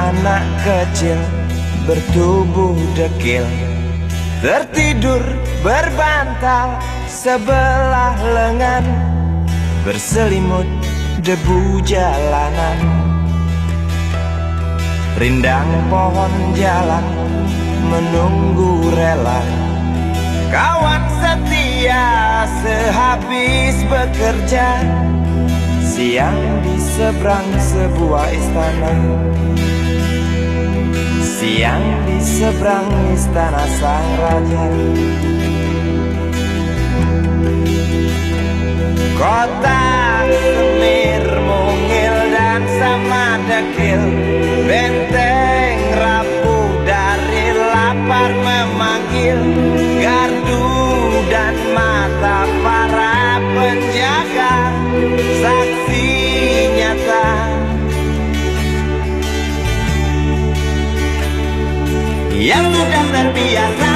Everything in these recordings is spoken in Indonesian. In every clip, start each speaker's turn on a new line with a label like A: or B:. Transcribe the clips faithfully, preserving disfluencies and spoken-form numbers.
A: anak kecil bertubuh dekil, tertidur berbantal sebelah lengan, berselimut debu jalanan. Rindang pohon jalan menunggu rela, kawan setia sehabis bekerja, siang di seberang sebuah istana, siang di seberang istana sang raja. Kota Semir mungil dan sama dekil, benteng rapuh dari lapar memanggil, gardu dan mata para penjaga, saksi nyata yang sudah terbiasa.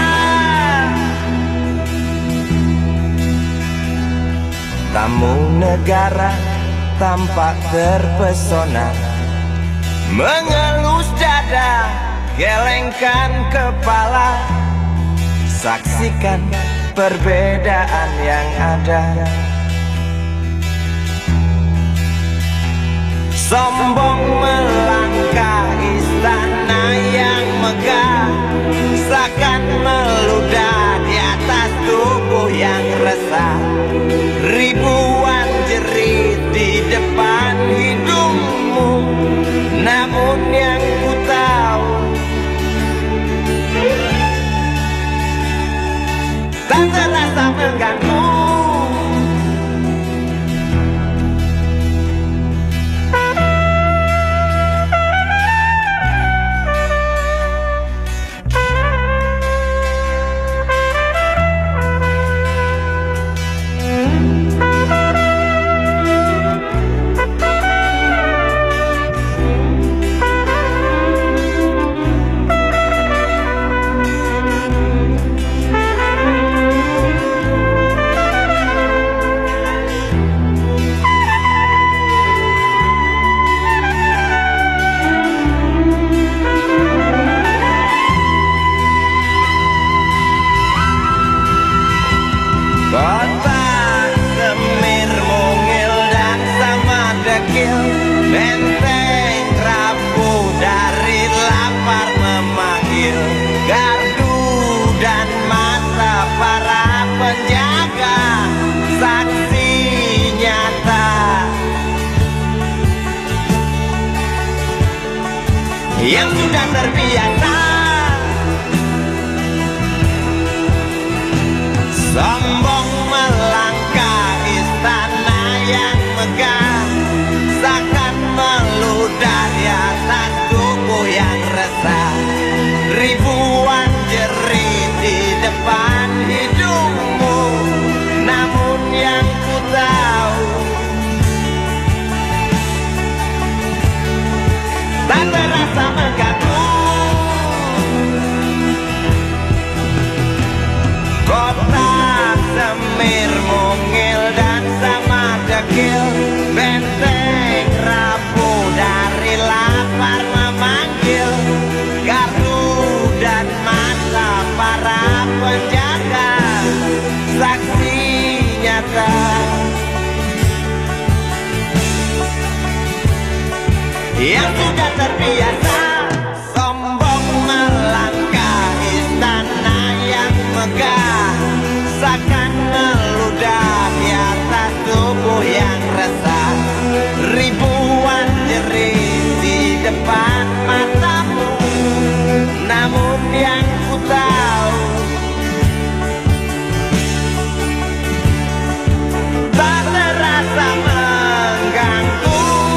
A: Tamu negara tampak terpesona, mengelus dada, gelengkan kepala, saksikan perbedaan yang ada. Sombong melangkah istana yang megah, seakan meludah di atas tubuh yang resah. Ribuan jerit di depan hidungmu, namun yang ku tahu tak terasa mengganggu. Kota Semir mungil dan sama dekil, benteng rapuh dari lapar memanggil, gardu dan mata para penjaga, saksi nyata yang sudah terbiasa. Sombong melangkah istana yang megah, seakan meludah di atas tubuh yang resah. Ribuan jerit di depan hidungmu, namun yang ku tahu tak terasa mengganggu. Kota Semir mungil dan sama dekil, benteng rapuh dari lapar memanggil, gardu dan mata para penjaga, saksi nyata yang sudah terbiasa. Sombong melangkah istana yang megah, seakan meludah di atas tubuh yang resah. Ribuan jerit di depan matamu, namun yang ku tahu tak terasa mengganggu.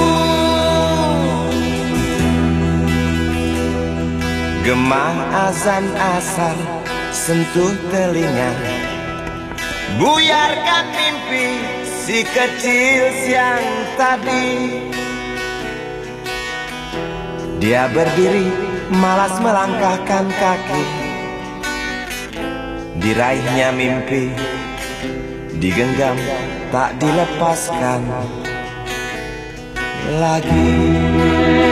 A: Gema azan asar sentuh telinga, buyarkan mimpi si kecil siang tadi. Dia berdiri malas melangkahkan kaki, diraihnya mimpi, digenggam tak dilepaskan lagi.